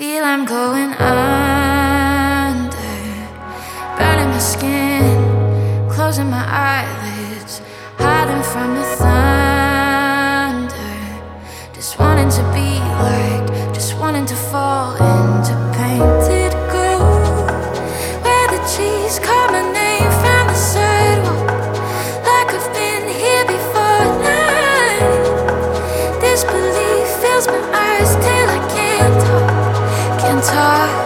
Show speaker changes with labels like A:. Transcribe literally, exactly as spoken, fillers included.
A: Feel I'm going under, burning my skin, closing my eyelids, hiding from the thunder. Just wanting to be liked, just wanting to fall into painted gold, where the trees call my name from the sidewalk, like I've been here before at night. Disbelief fills my eyes till I can't talk, can't talk.